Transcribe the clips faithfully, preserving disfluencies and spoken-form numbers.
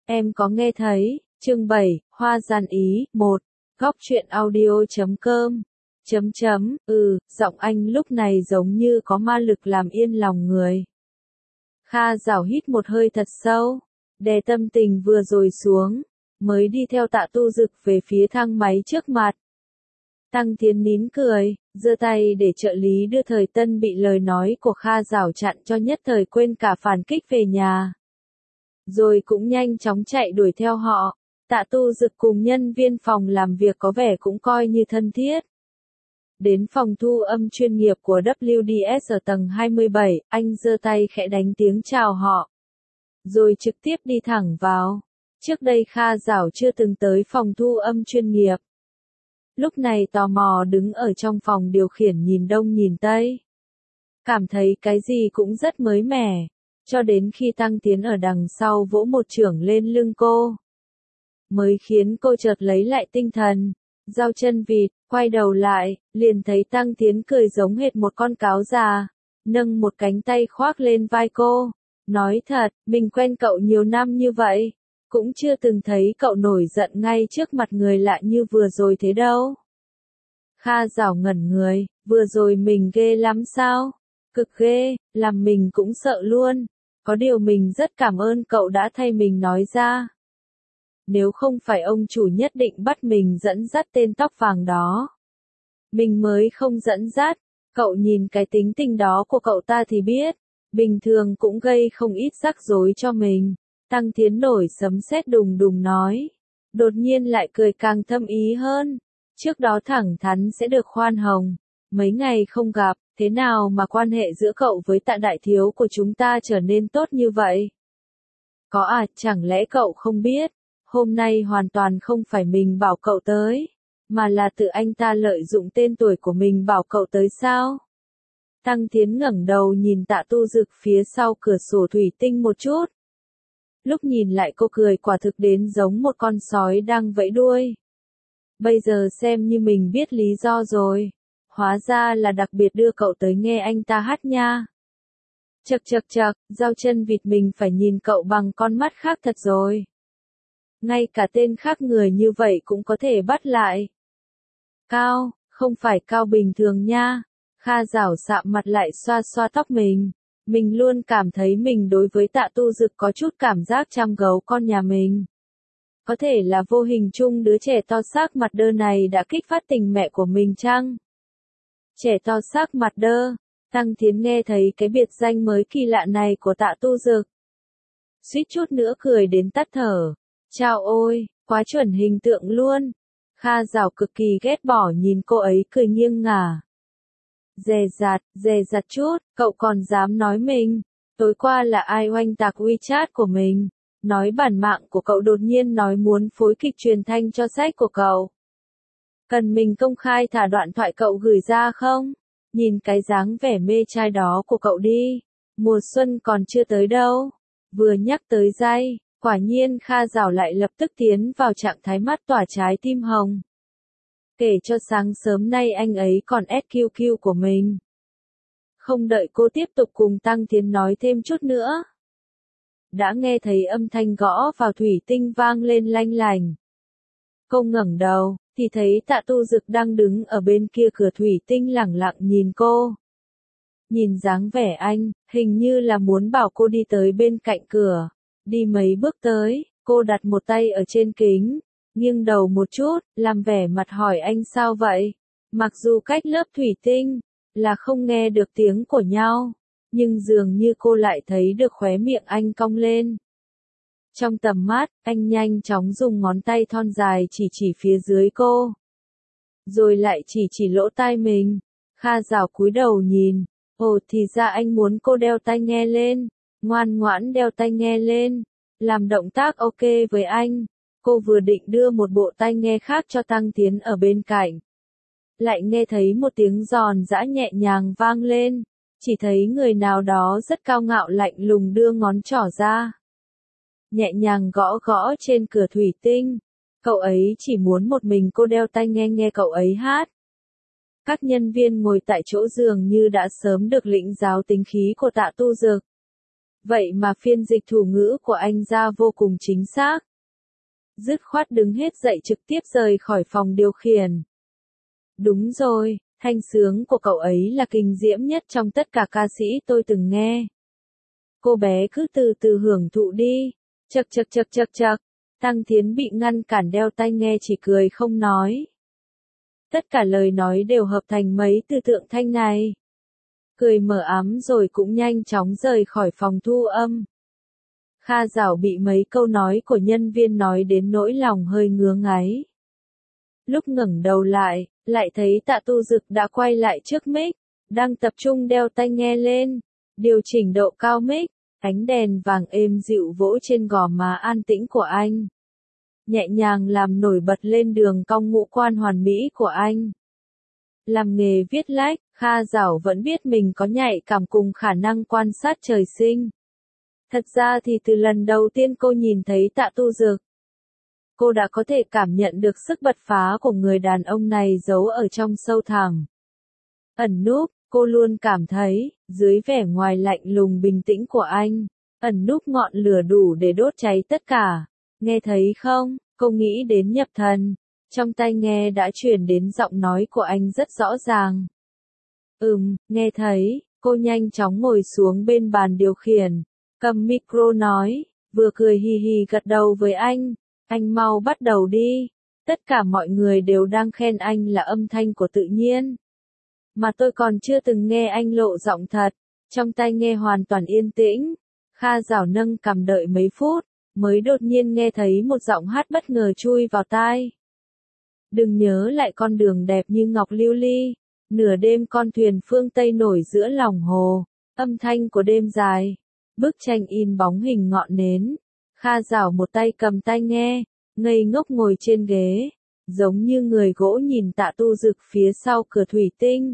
Em có nghe thấy, chương bảy, Hoa Gian Ý, một, góc truyện audio chấm com, chấm chấm, ừ, giọng anh lúc này giống như có ma lực làm yên lòng người. Kha Giảo hít một hơi thật sâu, đè tâm tình vừa rồi xuống, mới đi theo Tạ Tu Dực về phía thang máy trước mặt. Tăng Tiến nín cười, giơ tay để trợ lý đưa Thời Tân bị lời nói của Kha Giảo chặn cho nhất thời quên cả phản kích về nhà. Rồi cũng nhanh chóng chạy đuổi theo họ. Tạ Tu Dực cùng nhân viên phòng làm việc có vẻ cũng coi như thân thiết. Đến phòng thu âm chuyên nghiệp của W D S ở tầng hai mươi bảy, anh giơ tay khẽ đánh tiếng chào họ. Rồi trực tiếp đi thẳng vào. Trước đây Kha Giảo chưa từng tới phòng thu âm chuyên nghiệp. Lúc này tò mò đứng ở trong phòng điều khiển nhìn đông nhìn tây. Cảm thấy cái gì cũng rất mới mẻ. Cho đến khi Tăng Tiến ở đằng sau vỗ một chưởng lên lưng cô. Mới khiến cô chợt lấy lại tinh thần. Giao chân vịt, quay đầu lại, liền thấy Tăng Tiến cười giống hệt một con cáo già. Nâng một cánh tay khoác lên vai cô. Nói thật, mình quen cậu nhiều năm như vậy. Cũng chưa từng thấy cậu nổi giận ngay trước mặt người lạ như vừa rồi thế đâu. Kha Giảo ngẩn người, vừa rồi mình ghê lắm sao? Cực ghê, làm mình cũng sợ luôn. Có điều mình rất cảm ơn cậu đã thay mình nói ra. Nếu không phải ông chủ nhất định bắt mình dẫn dắt tên tóc vàng đó. Mình mới không dẫn dắt, cậu nhìn cái tính tình đó của cậu ta thì biết. Bình thường cũng gây không ít rắc rối cho mình. Tăng Tiến nổi sấm sét đùng đùng nói. Đột nhiên lại cười càng thâm ý hơn. Trước đó thẳng thắn sẽ được khoan hồng. Mấy ngày không gặp, thế nào mà quan hệ giữa cậu với Tạ đại thiếu của chúng ta trở nên tốt như vậy? Có à, chẳng lẽ cậu không biết? Hôm nay hoàn toàn không phải mình bảo cậu tới, mà là tự anh ta lợi dụng tên tuổi của mình bảo cậu tới sao? Tăng Tiến ngẩng đầu nhìn Tạ Tu Dực phía sau cửa sổ thủy tinh một chút. Lúc nhìn lại cô cười quả thực đến giống một con sói đang vẫy đuôi. Bây giờ xem như mình biết lý do rồi. Hóa ra là đặc biệt đưa cậu tới nghe anh ta hát nha. Chậc chậc chậc, Giao chân vịt mình phải nhìn cậu bằng con mắt khác thật rồi. Ngay cả tên khác người như vậy cũng có thể bắt lại. Cao, không phải cao bình thường nha. Kha Giảo sạm mặt lại xoa xoa tóc mình. Mình luôn cảm thấy mình đối với Tạ Tu Dực có chút cảm giác chăm gấu con nhà mình. Có thể là vô hình chung đứa trẻ to xác mặt đơ này đã kích phát tình mẹ của mình chăng? Trẻ to xác mặt đơ. Tăng Tiến nghe thấy cái biệt danh mới kỳ lạ này của Tạ Tu Dực. Suýt chút nữa cười đến tắt thở. Chao ôi, quá chuẩn hình tượng luôn. Kha Giảo cực kỳ ghét bỏ nhìn cô ấy cười nghiêng ngả. Dè dặt, dè dặt chút, cậu còn dám nói mình. Tối qua là ai oanh tạc WeChat của mình. Nói bản mạng của cậu đột nhiên nói muốn phối kịch truyền thanh cho sách của cậu. Cần mình công khai thả đoạn thoại cậu gửi ra không? Nhìn cái dáng vẻ mê trai đó của cậu đi. Mùa xuân còn chưa tới đâu. Vừa nhắc tới dây, quả nhiên Kha Giảo lại lập tức tiến vào trạng thái mắt tỏa trái tim hồng. Kể cho sáng sớm nay anh ấy còn ét quy quy của mình. Không đợi cô tiếp tục cùng Tăng Tiến nói thêm chút nữa. Đã nghe thấy âm thanh gõ vào thủy tinh vang lên lanh lành. Cô ngẩng đầu, thì thấy Tạ Tu Dực đang đứng ở bên kia cửa thủy tinh lẳng lặng nhìn cô. Nhìn dáng vẻ anh, hình như là muốn bảo cô đi tới bên cạnh cửa. Đi mấy bước tới, cô đặt một tay ở trên kính, nghiêng đầu một chút, làm vẻ mặt hỏi anh sao vậy. Mặc dù cách lớp thủy tinh, là không nghe được tiếng của nhau. Nhưng dường như cô lại thấy được khóe miệng anh cong lên. Trong tầm mắt, anh nhanh chóng dùng ngón tay thon dài chỉ chỉ phía dưới cô. Rồi lại chỉ chỉ lỗ tai mình. Kha Giảo cúi đầu nhìn. Ồ thì ra anh muốn cô đeo tai nghe lên. Ngoan ngoãn đeo tai nghe lên. Làm động tác ok với anh. Cô vừa định đưa một bộ tai nghe khác cho Tăng Tiến ở bên cạnh. Lại nghe thấy một tiếng giòn giã nhẹ nhàng vang lên. Chỉ thấy người nào đó rất cao ngạo lạnh lùng đưa ngón trỏ ra. Nhẹ nhàng gõ gõ trên cửa thủy tinh. Cậu ấy chỉ muốn một mình cô đeo tai nghe nghe cậu ấy hát. Các nhân viên ngồi tại chỗ dường như đã sớm được lĩnh giáo tính khí của Tạ Tu Dực. Vậy mà phiên dịch thủ ngữ của anh ra vô cùng chính xác. Dứt khoát đứng hết dậy trực tiếp rời khỏi phòng điều khiển. Đúng rồi, thanh sướng của cậu ấy là kinh diễm nhất trong tất cả ca sĩ tôi từng nghe. Cô bé cứ từ từ hưởng thụ đi. Chậc chậc chậc chậc chậc. Tăng Thiến bị ngăn cản đeo tai nghe chỉ cười không nói. Tất cả lời nói đều hợp thành mấy từ tượng thanh này. Cười mờ ám rồi cũng nhanh chóng rời khỏi phòng thu âm. Kha Giảo bị mấy câu nói của nhân viên nói đến nỗi lòng hơi ngứa ngáy. Lúc ngẩng đầu lại, lại thấy Tạ Tu Dực đã quay lại trước mic, đang tập trung đeo tai nghe lên, điều chỉnh độ cao mic, ánh đèn vàng êm dịu vỗ trên gò má an tĩnh của anh. Nhẹ nhàng làm nổi bật lên đường cong ngũ quan hoàn mỹ của anh. Làm nghề viết lách, Kha Giảo vẫn biết mình có nhạy cảm cùng khả năng quan sát trời sinh. Thật ra thì từ lần đầu tiên cô nhìn thấy Tạ Tu Dực, cô đã có thể cảm nhận được sức bật phá của người đàn ông này giấu ở trong sâu thẳm. Ẩn núp, cô luôn cảm thấy, dưới vẻ ngoài lạnh lùng bình tĩnh của anh, ẩn núp ngọn lửa đủ để đốt cháy tất cả. Nghe thấy không? Cô nghĩ đến nhập thần. Trong tai nghe đã truyền đến giọng nói của anh rất rõ ràng. Ừm, nghe thấy, cô nhanh chóng ngồi xuống bên bàn điều khiển, cầm micro nói, vừa cười hì hì gật đầu với anh, anh mau bắt đầu đi. Tất cả mọi người đều đang khen anh là âm thanh của tự nhiên. Mà tôi còn chưa từng nghe anh lộ giọng thật, trong tai nghe hoàn toàn yên tĩnh. Kha Giảo nâng cằm đợi mấy phút, mới đột nhiên nghe thấy một giọng hát bất ngờ chui vào tai. Đừng nhớ lại con đường đẹp như ngọc lưu ly, nửa đêm con thuyền phương Tây nổi giữa lòng hồ, âm thanh của đêm dài, bức tranh in bóng hình ngọn nến. Kha Giảo một tay cầm tai nghe, ngây ngốc ngồi trên ghế, giống như người gỗ nhìn Tạ Tu Dực phía sau cửa thủy tinh.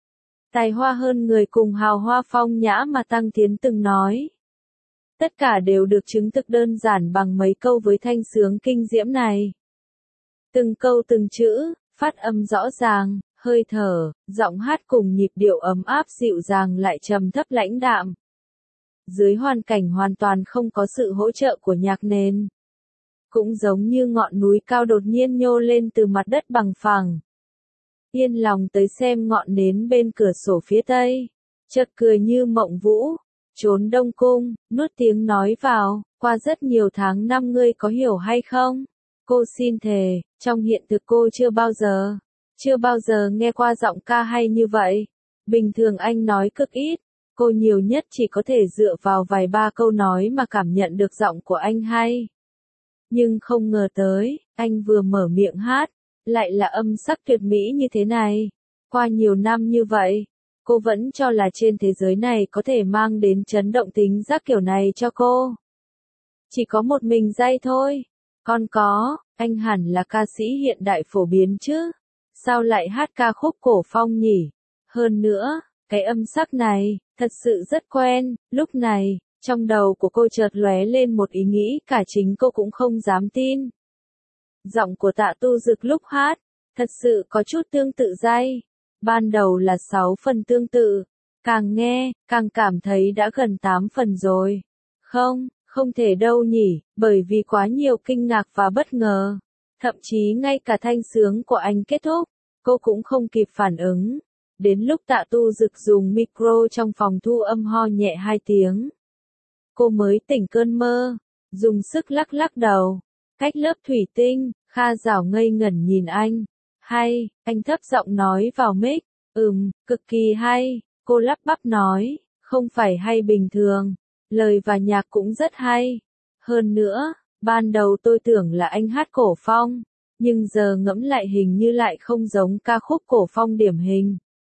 Tài hoa hơn người cùng hào hoa phong nhã mà Tăng Thiến từng nói. Tất cả đều được chứng thực đơn giản bằng mấy câu với thanh sướng kinh diễm này. Từng câu từng chữ, phát âm rõ ràng, hơi thở, giọng hát cùng nhịp điệu ấm áp dịu dàng lại trầm thấp lãnh đạm. Dưới hoàn cảnh hoàn toàn không có sự hỗ trợ của nhạc nền. Cũng giống như ngọn núi cao đột nhiên nhô lên từ mặt đất bằng phẳng. Yên lòng tới xem ngọn nến bên cửa sổ phía tây. Chợt cười như mộng vũ. Trốn Đông Cung, nuốt tiếng nói vào, qua rất nhiều tháng năm ngươi có hiểu hay không? Cô xin thề, trong hiện thực cô chưa bao giờ, chưa bao giờ nghe qua giọng ca hay như vậy. Bình thường anh nói cực ít, cô nhiều nhất chỉ có thể dựa vào vài ba câu nói mà cảm nhận được giọng của anh hay. Nhưng không ngờ tới, anh vừa mở miệng hát, lại là âm sắc tuyệt mỹ như thế này. Qua nhiều năm như vậy, cô vẫn cho là trên thế giới này có thể mang đến chấn động tính giác kiểu này cho cô. Chỉ có một mình Jay thôi. Còn có, anh hẳn là ca sĩ hiện đại phổ biến chứ. Sao lại hát ca khúc cổ phong nhỉ? Hơn nữa, cái âm sắc này, thật sự rất quen. Lúc này, trong đầu của cô chợt lóe lên một ý nghĩ cả chính cô cũng không dám tin. Giọng của Tạ Tu Dực lúc hát, thật sự có chút tương tự Jay. Ban đầu là sáu phần tương tự, càng nghe, càng cảm thấy đã gần tám phần rồi. Không, không thể đâu nhỉ, bởi vì quá nhiều kinh ngạc và bất ngờ. Thậm chí ngay cả thanh sướng của anh kết thúc, cô cũng không kịp phản ứng. Đến lúc Tạ Tu Dực dùng micro trong phòng thu âm ho nhẹ hai tiếng, cô mới tỉnh cơn mơ, dùng sức lắc lắc đầu. Cách lớp thủy tinh, Kha Giảo ngây ngẩn nhìn anh. Hay, anh thấp giọng nói vào mic, ừm, cực kỳ hay, cô lắp bắp nói, không phải hay bình thường, lời và nhạc cũng rất hay. Hơn nữa, ban đầu tôi tưởng là anh hát cổ phong, nhưng giờ ngẫm lại hình như lại không giống ca khúc cổ phong điển hình.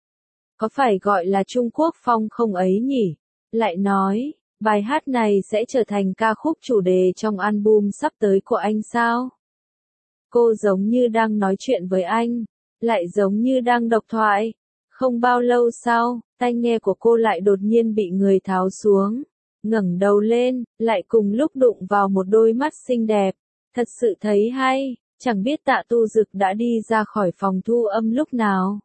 Có phải gọi là Trung Quốc phong không ấy nhỉ? Lại nói, bài hát này sẽ trở thành ca khúc chủ đề trong album sắp tới của anh sao? Cô giống như đang nói chuyện với anh, lại giống như đang độc thoại. Không bao lâu sau, tai nghe của cô lại đột nhiên bị người tháo xuống. Ngẩng đầu lên, lại cùng lúc đụng vào một đôi mắt xinh đẹp. Thật sự thấy hay, chẳng biết Tạ Tu Dực đã đi ra khỏi phòng thu âm lúc nào.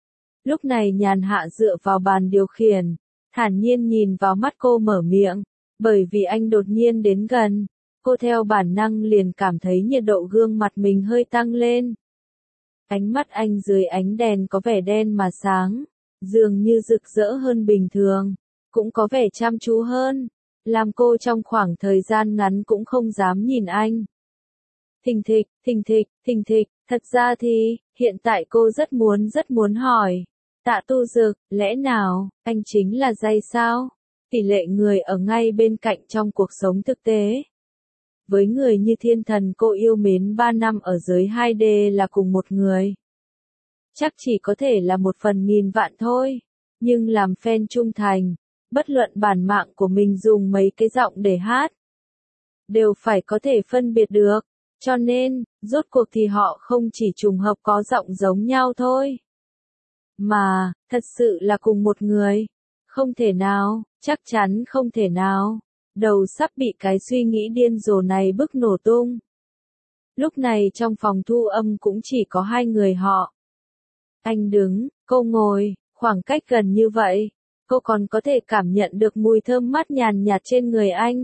Lúc này Nhàn Hạ dựa vào bàn điều khiển, thản nhiên nhìn vào mắt cô mở miệng. Bởi vì anh đột nhiên đến gần, cô theo bản năng liền cảm thấy nhiệt độ gương mặt mình hơi tăng lên. Ánh mắt anh dưới ánh đèn có vẻ đen mà sáng, dường như rực rỡ hơn bình thường, cũng có vẻ chăm chú hơn, làm cô trong khoảng thời gian ngắn cũng không dám nhìn anh. Thình thịch, thình thịch, thình thịch, thật ra thì, hiện tại cô rất muốn rất muốn hỏi. Tạ Tu Dực, lẽ nào, anh chính là Jay sao? Tỷ lệ người ở ngay bên cạnh trong cuộc sống thực tế. Với người như thiên thần cô yêu mến ba năm ở giới hai D là cùng một người. Chắc chỉ có thể là một phần nghìn vạn thôi. Nhưng làm fan trung thành, bất luận bản mạng của mình dùng mấy cái giọng để hát, đều phải có thể phân biệt được. Cho nên, rốt cuộc thì họ không chỉ trùng hợp có giọng giống nhau thôi. Mà, thật sự là cùng một người. Không thể nào, chắc chắn không thể nào. Đầu sắp bị cái suy nghĩ điên rồ này bức nổ tung. Lúc này trong phòng thu âm cũng chỉ có hai người họ. Anh đứng, cô ngồi, khoảng cách gần như vậy, cô còn có thể cảm nhận được mùi thơm mát nhàn nhạt trên người anh.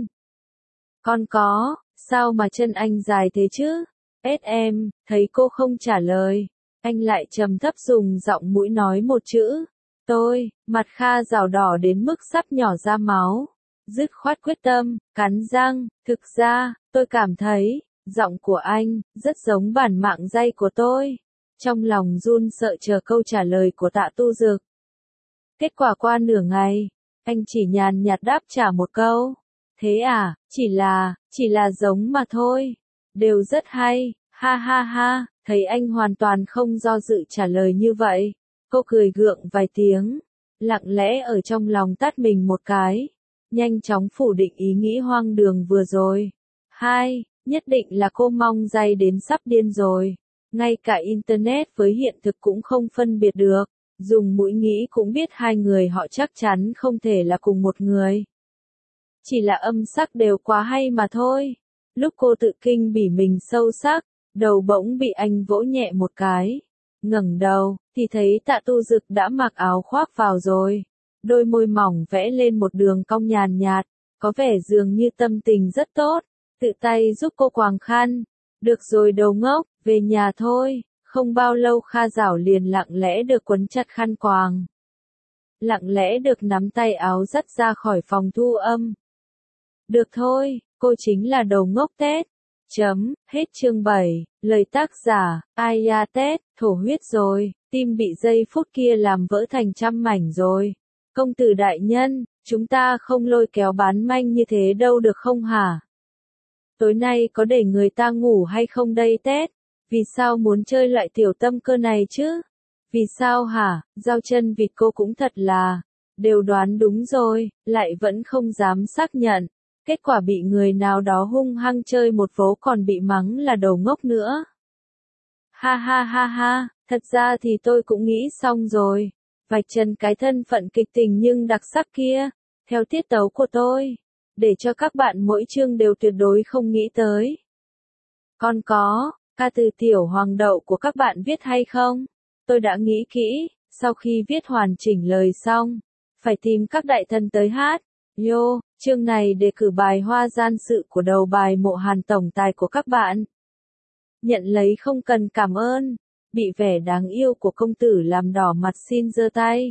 Còn có, sao mà chân anh dài thế chứ? Ết em, thấy cô không trả lời, anh lại trầm thấp dùng giọng mũi nói một chữ. Tôi, mặt Kha rào đỏ đến mức sắp nhỏ ra máu. Dứt khoát quyết tâm, cắn răng, thực ra, tôi cảm thấy, giọng của anh, rất giống bản mạng Jay của tôi. Trong lòng run sợ chờ câu trả lời của Tạ Tu Dực. Kết quả qua nửa ngày, anh chỉ nhàn nhạt đáp trả một câu. Thế à, chỉ là, chỉ là giống mà thôi. Đều rất hay, ha ha ha, thấy anh hoàn toàn không do dự trả lời như vậy. Cô cười gượng vài tiếng, lặng lẽ ở trong lòng tát mình một cái. Nhanh chóng phủ định ý nghĩ hoang đường vừa rồi. Hai, nhất định là cô mong Jay đến sắp điên rồi. Ngay cả Internet với hiện thực cũng không phân biệt được. Dùng mũi nghĩ cũng biết hai người họ chắc chắn không thể là cùng một người. Chỉ là âm sắc đều quá hay mà thôi. Lúc cô tự kinh bỉ mình sâu sắc, đầu bỗng bị anh vỗ nhẹ một cái. Ngẩng đầu, thì thấy Tạ Tu Dực đã mặc áo khoác vào rồi. Đôi môi mỏng vẽ lên một đường cong nhàn nhạt, có vẻ dường như tâm tình rất tốt. Tự tay giúp cô quàng khăn. Được rồi đầu ngốc, về nhà thôi. Không bao lâu Kha Giảo liền lặng lẽ được quấn chặt khăn quàng. Lặng lẽ được nắm tay áo dắt ra khỏi phòng thu âm. Được thôi, cô chính là đầu ngốc Tết. Chấm, hết chương bảy, lời tác giả, Aya Tết, thổ huyết rồi, tim bị giây phút kia làm vỡ thành trăm mảnh rồi. Công tử đại nhân, chúng ta không lôi kéo bán manh như thế đâu được không hả? Tối nay có để người ta ngủ hay không đây Tết? Vì sao muốn chơi loại tiểu tâm cơ này chứ? Vì sao hả? Giao chân vịt cô cũng thật là, đều đoán đúng rồi, lại vẫn không dám xác nhận. Kết quả bị người nào đó hung hăng chơi một vố còn bị mắng là đầu ngốc nữa. Ha ha ha ha, thật ra thì tôi cũng nghĩ xong rồi. Vạch trần cái thân phận kịch tình nhưng đặc sắc kia, theo tiết tấu của tôi, để cho các bạn mỗi chương đều tuyệt đối không nghĩ tới. Còn có, ca từ tiểu hoàng đậu của các bạn viết hay không? Tôi đã nghĩ kỹ, sau khi viết hoàn chỉnh lời xong, phải tìm các đại thần tới hát. Yo, chương này đề cử bài Hoa Gian Sự của đầu bài Mộ Hàn tổng tài của các bạn. Nhận lấy không cần cảm ơn. Bị vẻ đáng yêu của công tử làm đỏ mặt xin giơ tay.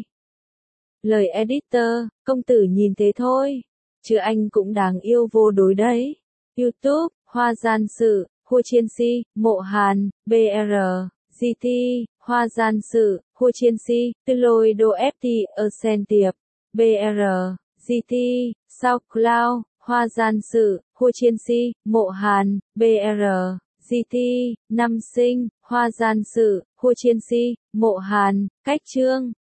Lời editor, công tử nhìn thế thôi. Chứ anh cũng đáng yêu vô đối đấy. YouTube, Hoa Gian Sự, Hua Chiên Si, Mộ Hàn, bê rờ, giê tê, Hoa Gian Sự, Hua Chiên Si, Tư Lôi Đô ép tê, Ơ Tiệp, bê rờ, giê tê, SoundCloud, Hoa Gian Sự, Hua Chiên Si, Mộ Hàn, bê rờ, giê tê, Năm Sinh, Hoa Gian Sự, Hua Chiên Si, Mộ Hàn, Cách Chương.